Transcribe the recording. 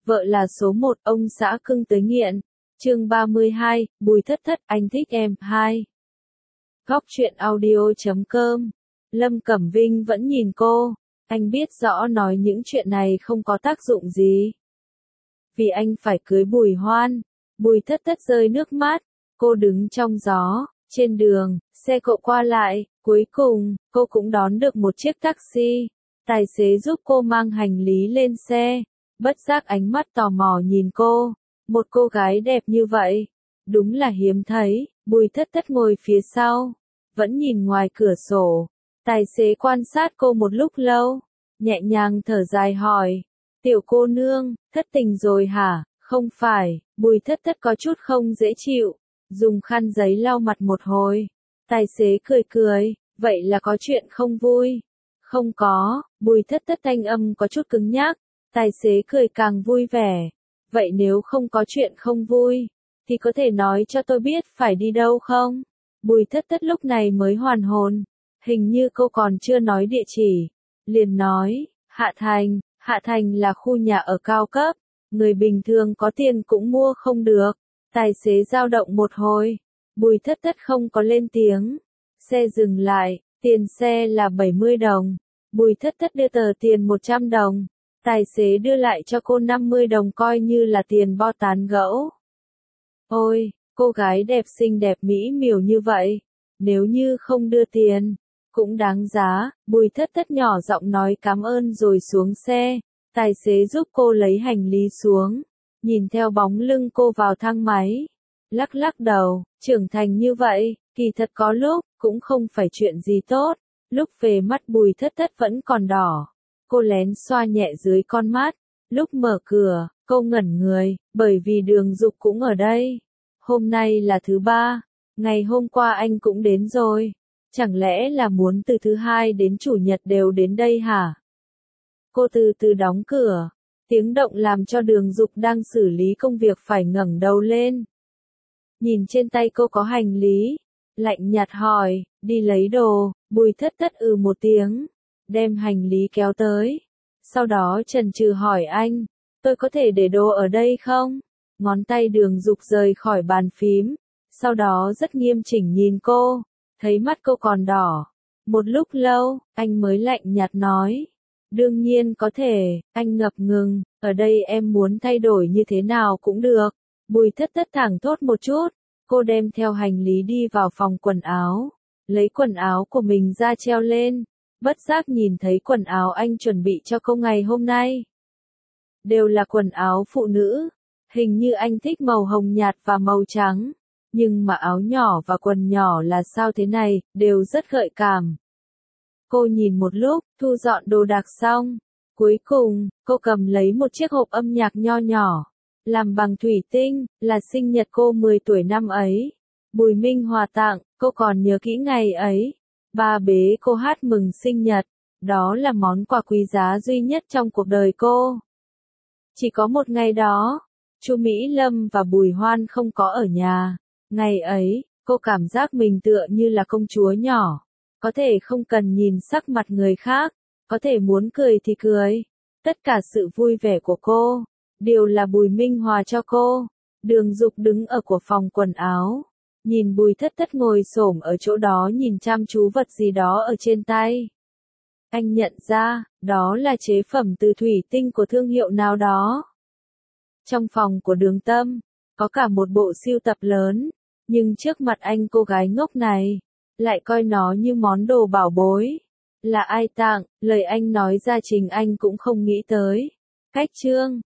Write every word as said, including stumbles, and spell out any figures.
vợ là số một, ông xã cưng tới nghiện. Chương ba mươi hai, Bùi Thất Thất, anh thích em, hai. Góc truyện audio chấm com. Lâm Cẩm Vinh vẫn nhìn cô, anh biết rõ nói những chuyện này không có tác dụng gì. Vì anh phải cưới Bùi Hoan. Bùi Thất Thất rơi nước mắt, cô đứng trong gió, trên đường, xe cộ qua lại, cuối cùng, cô cũng đón được một chiếc taxi. Tài xế giúp cô mang hành lý lên xe, bất giác ánh mắt tò mò nhìn cô. Một cô gái đẹp như vậy, đúng là hiếm thấy. Bùi Thất Thất ngồi phía sau, vẫn nhìn ngoài cửa sổ. Tài xế quan sát cô một lúc lâu, nhẹ nhàng thở dài hỏi, tiểu cô nương, thất tình rồi hả? Không phải. Bùi Thất Thất có chút không dễ chịu, dùng khăn giấy lau mặt một hồi. Tài xế cười cười, vậy là có chuyện không vui? Không có. Bùi Thất Thất thanh âm có chút cứng nhắc. Tài xế cười càng vui vẻ. Vậy nếu không có chuyện không vui, thì có thể nói cho tôi biết phải đi đâu không? Bùi Thất Thất lúc này mới hoàn hồn. Hình như cô còn chưa nói địa chỉ. Liền nói, Hạ Thành. Hạ Thành là khu nhà ở cao cấp, người bình thường có tiền cũng mua không được. Tài xế dao động một hồi. Bùi Thất Thất không có lên tiếng. Xe dừng lại, tiền xe là bảy mươi đồng. Bùi Thất Thất đưa tờ tiền một trăm đồng. Tài xế đưa lại cho cô năm mươi đồng coi như là tiền bo tán gẫu. Ôi, cô gái đẹp xinh đẹp mỹ miều như vậy, nếu như không đưa tiền, cũng đáng giá. Bùi Thất Thất nhỏ giọng nói cảm ơn rồi xuống xe. Tài xế giúp cô lấy hành lý xuống, nhìn theo bóng lưng cô vào thang máy. Lắc lắc đầu, trưởng thành như vậy, kỳ thật có lúc, cũng không phải chuyện gì tốt. Lúc về mắt Bùi Thất Thất vẫn còn đỏ. Cô lén xoa nhẹ dưới con mắt. Lúc mở cửa, cô ngẩn người, bởi vì Đường Dục cũng ở đây. Hôm nay là thứ ba, ngày hôm qua anh cũng đến rồi. Chẳng lẽ là muốn từ thứ hai đến chủ nhật đều đến đây hả? Cô từ từ đóng cửa. Tiếng động làm cho Đường Dục đang xử lý công việc phải ngẩng đầu lên. Nhìn trên tay cô có hành lý. Lạnh nhạt hỏi, đi lấy đồ. Bùi Thất Thất ừ một tiếng, đem hành lý kéo tới. Sau đó chần chừ hỏi anh, tôi có thể để đồ ở đây không? Ngón tay Đường Dục rời khỏi bàn phím. Sau đó rất nghiêm chỉnh nhìn cô, thấy mắt cô còn đỏ. Một lúc lâu, anh mới lạnh nhạt nói, đương nhiên có thể. Anh ngập ngừng, ở đây em muốn thay đổi như thế nào cũng được. Bùi Thất Thất thẳng thốt một chút. Cô đem theo hành lý đi vào phòng quần áo, lấy quần áo của mình ra treo lên. Bất giác nhìn thấy quần áo anh chuẩn bị cho cô ngày hôm nay. Đều là quần áo phụ nữ. Hình như anh thích màu hồng nhạt và màu trắng. Nhưng mà áo nhỏ và quần nhỏ là sao thế này, đều rất gợi cảm. Cô nhìn một lúc, thu dọn đồ đạc xong. Cuối cùng, cô cầm lấy một chiếc hộp âm nhạc nho nhỏ, làm bằng thủy tinh, là sinh nhật cô mười tuổi năm ấy. Bùi Minh Hòa tặng, cô còn nhớ kỹ ngày ấy. Ba bế cô hát mừng sinh nhật. Đó là món quà quý giá duy nhất trong cuộc đời cô. Chỉ có một ngày đó, Chu Mỹ Lâm và Bùi Hoan không có ở nhà. Ngày ấy, cô cảm giác mình tựa như là công chúa nhỏ. Có thể không cần nhìn sắc mặt người khác, có thể muốn cười thì cười. Tất cả sự vui vẻ của cô, đều là Bùi Minh Hòa cho cô. Đường Dục đứng ở của phòng quần áo, nhìn Bùi Thất Thất ngồi xổm ở chỗ đó nhìn chăm chú vật gì đó ở trên tay. Anh nhận ra, đó là chế phẩm từ thủy tinh của thương hiệu nào đó. Trong phòng của Đường Tâm, có cả một bộ sưu tập lớn, nhưng trước mặt anh cô gái ngốc này, lại coi nó như món đồ bảo bối. Là ai tặng, lời anh nói ra chính anh cũng không nghĩ tới. Cách chương